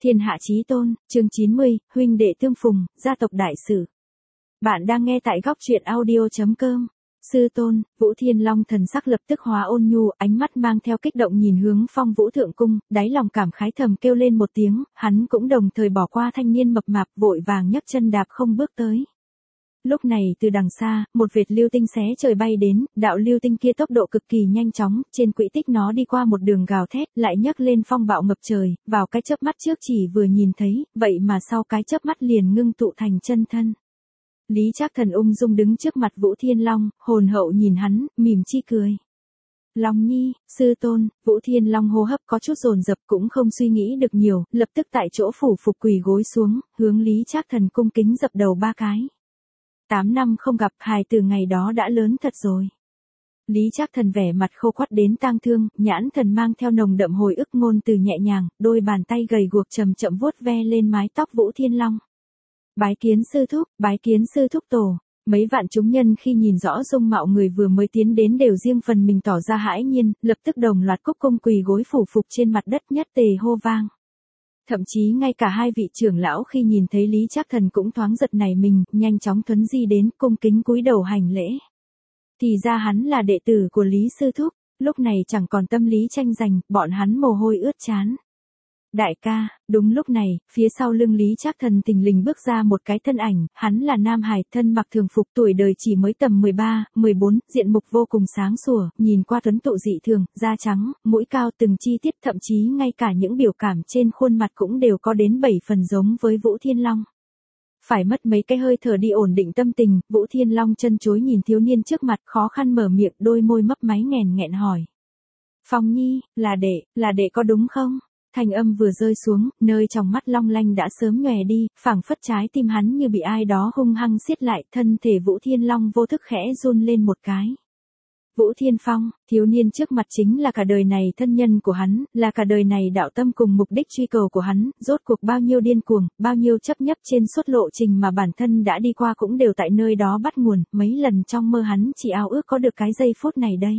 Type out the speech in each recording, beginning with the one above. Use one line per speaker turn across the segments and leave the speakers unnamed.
Thiên hạ chí tôn, chương 90, huynh đệ tương phùng, gia tộc đại sự. Bạn đang nghe tại góc truyện audio.com. Sư tôn, Vũ Thiên Long thần sắc lập tức hóa ôn nhu, ánh mắt mang theo kích động nhìn hướng Phong Vũ thượng cung, đáy lòng cảm khái thầm kêu lên một tiếng, hắn cũng đồng thời bỏ qua thanh niên mập mạp, vội vàng nhấc chân đạp không bước tới. Lúc này từ đằng xa, một vệt lưu tinh xé trời bay đến, đạo lưu tinh kia tốc độ cực kỳ nhanh chóng, trên quỹ tích nó đi qua một đường gào thét, lại nhấc lên phong bạo ngập trời, vào cái chớp mắt trước chỉ vừa nhìn thấy, vậy mà sau cái chớp mắt liền ngưng tụ thành chân thân. Lý Trác Thần ung dung đứng trước mặt Vũ Thiên Long, hồn hậu nhìn hắn, mỉm chi cười. Long nhi, sư tôn, Vũ Thiên Long hô hấp có chút dồn dập cũng không suy nghĩ được nhiều, lập tức tại chỗ phủ phục quỳ gối xuống, hướng Lý Trác Thần cung kính dập đầu 3 cái. 8 năm không gặp, hài từ ngày đó đã lớn thật rồi. Lý Trác Thần vẻ mặt khô quắt đến tang thương, nhãn thần mang theo nồng đậm hồi ức ngôn từ nhẹ nhàng, đôi bàn tay gầy guộc chậm chậm vuốt ve lên mái tóc Vũ Thiên Long. Bái kiến sư thúc tổ. Mấy vạn chúng nhân khi nhìn rõ dung mạo người vừa mới tiến đến đều riêng phần mình tỏ ra hãi nhiên, lập tức đồng loạt cúc cung quỳ gối phủ phục trên mặt đất nhất tề hô vang. Thậm chí ngay cả hai vị trưởng lão khi nhìn thấy Lý Trác Thần cũng thoáng giật nảy mình, nhanh chóng thuấn di đến cung kính cúi đầu hành lễ. Thì ra hắn là đệ tử của Lý sư thúc, lúc này chẳng còn tâm lý tranh giành, bọn hắn mồ hôi ướt trán. Đại ca, đúng lúc này, phía sau lưng Lý Trác Thần thình lình bước ra một cái thân ảnh, hắn là nam hài, thân mặc thường phục, tuổi đời chỉ mới tầm 13, 14, diện mục vô cùng sáng sủa, nhìn qua tuấn tụ dị thường, da trắng, mũi cao, từng chi tiết, thậm chí ngay cả những biểu cảm trên khuôn mặt cũng đều có đến 7 phần giống với Vũ Thiên Long. Phải mất mấy cái hơi thở đi ổn định tâm tình, Vũ Thiên Long chân chối nhìn thiếu niên trước mặt, khó khăn mở miệng, đôi môi mấp máy nghèn nghẹn hỏi. Phong nhi, là đệ có đúng không? Thanh âm vừa rơi xuống, nơi trong mắt long lanh đã sớm nhòe đi, phảng phất trái tim hắn như bị ai đó hung hăng siết lại, thân thể Vũ Thiên Long vô thức khẽ run lên một cái. Vũ Thiên Phong, thiếu niên trước mặt chính là cả đời này thân nhân của hắn, là cả đời này đạo tâm cùng mục đích truy cầu của hắn, rốt cuộc bao nhiêu điên cuồng, bao nhiêu chấp nhấp trên suốt lộ trình mà bản thân đã đi qua cũng đều tại nơi đó bắt nguồn, mấy lần trong mơ hắn chỉ ao ước có được cái giây phút này đây.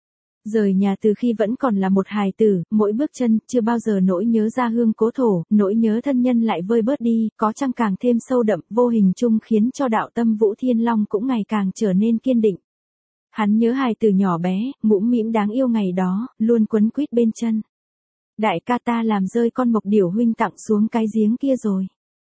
Rời nhà từ khi vẫn còn là một hài tử, mỗi bước chân, chưa bao giờ nỗi nhớ ra hương cố thổ, nỗi nhớ thân nhân lại vơi bớt đi, có chăng càng thêm sâu đậm, vô hình chung khiến cho đạo tâm Vũ Thiên Long cũng ngày càng trở nên kiên định. Hắn nhớ hài tử nhỏ bé, mũm mĩm đáng yêu ngày đó, luôn quấn quýt bên chân. Đại ca ta làm rơi con mộc điểu huynh tặng xuống cái giếng kia rồi.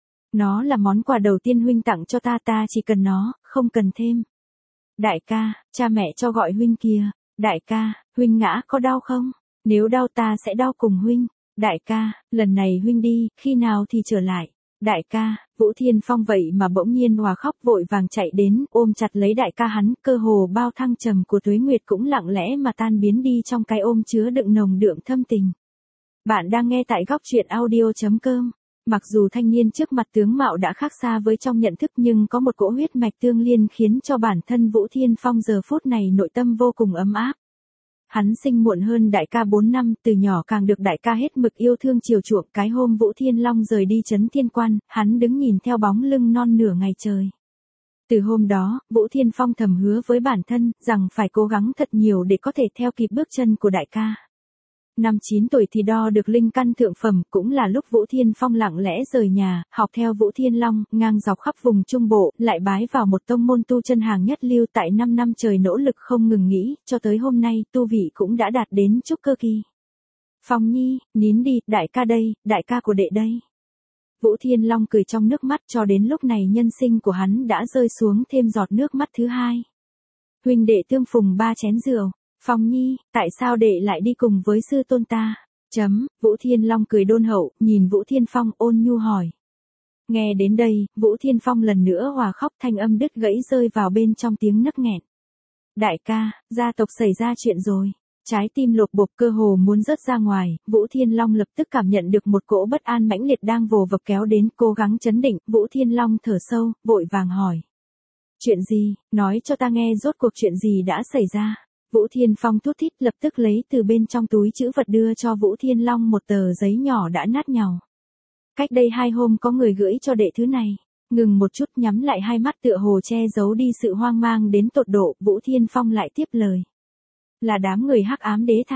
Nó là món quà đầu tiên huynh tặng cho ta, ta chỉ cần nó, không cần thêm. Đại ca, cha mẹ cho gọi huynh kìa. Đại ca, huynh ngã có đau không? Nếu đau ta sẽ đau cùng huynh. Đại ca, lần này huynh đi, khi nào thì trở lại? Đại ca, Vũ Thiên Phong vậy mà bỗng nhiên hòa khóc vội vàng chạy đến, ôm chặt lấy đại ca hắn, cơ hồ bao thăng trầm của Tuế Nguyệt cũng lặng lẽ mà tan biến đi trong cái ôm chứa đựng nồng đượm thâm tình. Bạn đang nghe tại góc truyện audio.com. Mặc dù thanh niên trước mặt tướng mạo đã khác xa với trong nhận thức nhưng có một cỗ huyết mạch tương liên khiến cho bản thân Vũ Thiên Phong giờ phút này nội tâm vô cùng ấm áp. Hắn sinh muộn hơn đại ca 4 năm, từ nhỏ càng được đại ca hết mực yêu thương chiều chuộng. Cái hôm Vũ Thiên Long rời đi trấn Thiên Quan, hắn đứng nhìn theo bóng lưng non nửa ngày trời. Từ hôm đó, Vũ Thiên Phong thầm hứa với bản thân rằng phải cố gắng thật nhiều để có thể theo kịp bước chân của đại ca. Năm 9 tuổi thì đo được linh căn thượng phẩm, cũng là lúc Vũ Thiên Phong lặng lẽ rời nhà, học theo Vũ Thiên Long, ngang dọc khắp vùng Trung Bộ, lại bái vào một tông môn tu chân hàng nhất lưu. Tại 5 năm trời nỗ lực không ngừng nghỉ, cho tới hôm nay, tu vị cũng đã đạt đến trúc cơ kỳ. Phong nhi, nín đi, đại ca đây, đại ca của đệ đây. Vũ Thiên Long cười trong nước mắt, cho đến lúc này nhân sinh của hắn đã rơi xuống thêm giọt nước mắt thứ hai. Huynh đệ tương phùng 3 chén rượu. Phong nhi, tại sao đệ lại đi cùng với sư tôn ta? Vũ Thiên Long cười đôn hậu, nhìn Vũ Thiên Phong ôn nhu hỏi. Nghe đến đây, Vũ Thiên Phong lần nữa hòa khóc, thanh âm đứt gãy rơi vào bên trong tiếng nấc nghẹn. Đại ca, gia tộc xảy ra chuyện rồi. Trái tim lột bột cơ hồ muốn rớt ra ngoài, Vũ Thiên Long lập tức cảm nhận được một cỗ bất an mãnh liệt đang vồ vập kéo đến, cố gắng trấn định, Vũ Thiên Long thở sâu, vội vàng hỏi. Chuyện gì, nói cho ta nghe rốt cuộc chuyện gì đã xảy ra. Vũ Thiên Phong thút thít lập tức lấy từ bên trong túi trữ vật đưa cho Vũ Thiên Long một tờ giấy nhỏ đã nát nhàu. Cách đây 2 hôm có người gửi cho đệ thứ này. Ngừng một chút, nhắm lại hai mắt tựa hồ che giấu đi sự hoang mang đến tột độ, Vũ Thiên Phong lại tiếp lời. Là đám người Hắc Ám Đế Thành.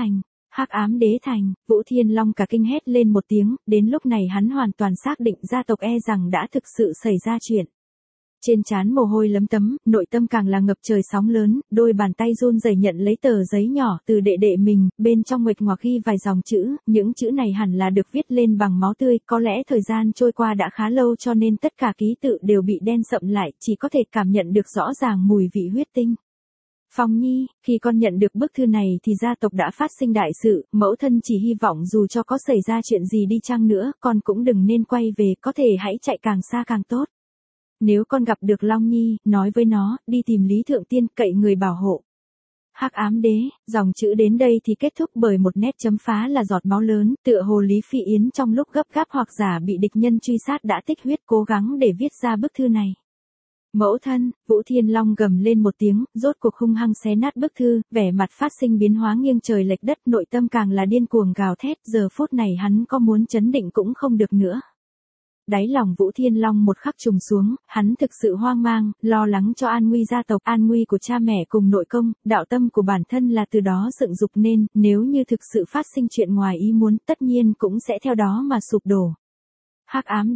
Hắc ám đế thành, Vũ Thiên Long cả kinh hét lên một tiếng, đến lúc này hắn hoàn toàn xác định gia tộc e rằng đã thực sự xảy ra chuyện. Trên trán mồ hôi lấm tấm, nội tâm càng là ngập trời sóng lớn, đôi bàn tay run rẩy nhận lấy tờ giấy nhỏ từ đệ đệ mình, bên trong nguệch ngoạc ghi vài dòng chữ, những chữ này hẳn là được viết lên bằng máu tươi, có lẽ thời gian trôi qua đã khá lâu cho nên tất cả ký tự đều bị đen sậm lại, chỉ có thể cảm nhận được rõ ràng mùi vị huyết tinh. Phong Nhi, khi con nhận được bức thư này thì gia tộc đã phát sinh đại sự, mẫu thân chỉ hy vọng dù cho có xảy ra chuyện gì đi chăng nữa, con cũng đừng nên quay về, có thể hãy chạy càng xa càng tốt. Nếu con gặp được Long Nhi, nói với nó, đi tìm Lý Thượng Tiên, cậy người bảo hộ. Hắc ám đế, dòng chữ đến đây thì kết thúc bởi một nét chấm phá là giọt máu lớn, tựa hồ Lý Phi Yến trong lúc gấp gáp hoặc giả bị địch nhân truy sát đã tích huyết cố gắng để viết ra bức thư này. Mẫu thân, Vũ Thiên Long gầm lên một tiếng, rốt cuộc hung hăng xé nát bức thư, vẻ mặt phát sinh biến hóa nghiêng trời lệch đất, nội tâm càng là điên cuồng gào thét, giờ phút này hắn có muốn chấn định cũng không được nữa. Đáy lòng Vũ Thiên Long một khắc trùng xuống, hắn thực sự hoang mang, lo lắng cho an nguy gia tộc, an nguy của cha mẹ cùng nội công, đạo tâm của bản thân là từ đó dựng dục nên, nếu như thực sự phát sinh chuyện ngoài ý muốn, tất nhiên cũng sẽ theo đó mà sụp đổ. Hắc ám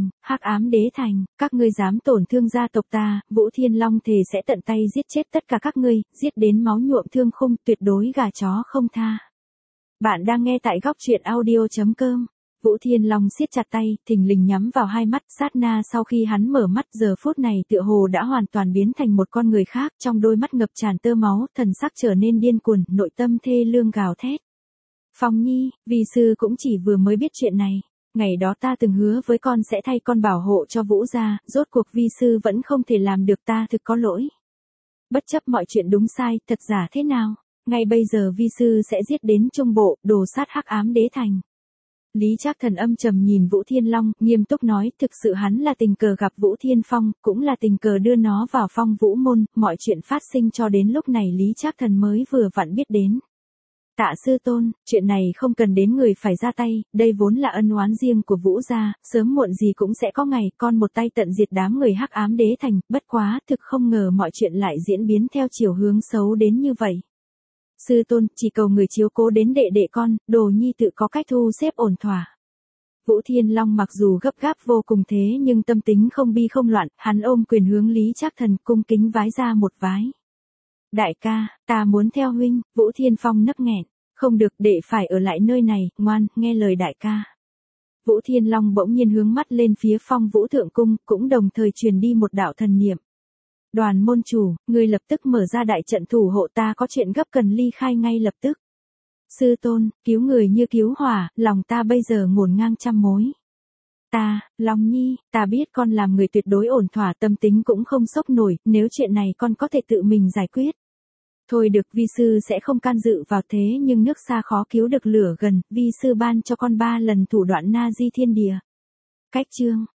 đế thành, các ngươi dám tổn thương gia tộc ta, Vũ Thiên Long thề sẽ tận tay giết chết tất cả các ngươi, giết đến máu nhuộm thương khung, tuyệt đối gà chó không tha. Bạn đang nghe tại góc truyện audio.com. Vũ Thiên Long siết chặt tay, thình lình nhắm vào hai mắt, sát na sau khi hắn mở mắt giờ phút này tựa hồ đã hoàn toàn biến thành một con người khác, trong đôi mắt ngập tràn tơ máu, thần sắc trở nên điên cuồng, nội tâm thê lương gào thét. Phong Nhi, vi sư cũng chỉ vừa mới biết chuyện này. Ngày đó ta từng hứa với con sẽ thay con bảo hộ cho Vũ gia, rốt cuộc vi sư vẫn không thể làm được, ta thực có lỗi. Bất chấp mọi chuyện đúng sai, thật giả thế nào, ngay bây giờ vi sư sẽ giết đến Trung Bộ, đồ sát hắc ám đế thành. Lý Trác Thần âm trầm nhìn Vũ Thiên Long, nghiêm túc nói, thực sự hắn là tình cờ gặp Vũ Thiên Phong, cũng là tình cờ đưa nó vào Phong Vũ môn, mọi chuyện phát sinh cho đến lúc này Lý Trác Thần mới vừa vặn biết đến. Tạ sư tôn, chuyện này không cần đến người phải ra tay, đây vốn là ân oán riêng của Vũ gia, sớm muộn gì cũng sẽ có ngày con một tay tận diệt đám người hắc ám đế thành, bất quá, thực không ngờ mọi chuyện lại diễn biến theo chiều hướng xấu đến như vậy. Sư tôn, chỉ cầu người chiếu cố đến đệ đệ con, đồ nhi tự có cách thu xếp ổn thỏa. Vũ Thiên Long mặc dù gấp gáp vô cùng thế nhưng tâm tính không bi không loạn, hắn ôm quyền hướng Lý Trác Thần cung kính vái ra một vái. Đại ca, ta muốn theo huynh, Vũ Thiên Phong nấc nghẹn, không được, đệ phải ở lại nơi này, ngoan, nghe lời đại ca. Vũ Thiên Long bỗng nhiên hướng mắt lên phía Phong Vũ Thượng Cung, cũng đồng thời truyền đi một đạo thần niệm. Đoàn môn chủ, người lập tức mở ra đại trận thủ hộ, ta có chuyện gấp cần ly khai ngay lập tức. Sư tôn, cứu người như cứu hỏa, lòng ta bây giờ ngổn ngang trăm mối. Long Nhi, ta biết con làm người tuyệt đối ổn thỏa, tâm tính cũng không sốc nổi, nếu chuyện này con có thể tự mình giải quyết. Thôi được, vi sư sẽ không can dự vào, thế nhưng nước xa khó cứu được lửa gần, vi sư ban cho con 3 lần thủ đoạn na di thiên địa. Cách chương.